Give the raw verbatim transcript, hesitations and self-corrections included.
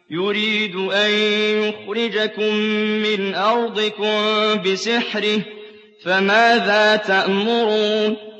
يُرِيدُ أَن يُخْرِجَكُم مِّنْ أَرْضِكُم بِسِحْرِهِ ۖ فَمَاذَا تَأْمُرُونَ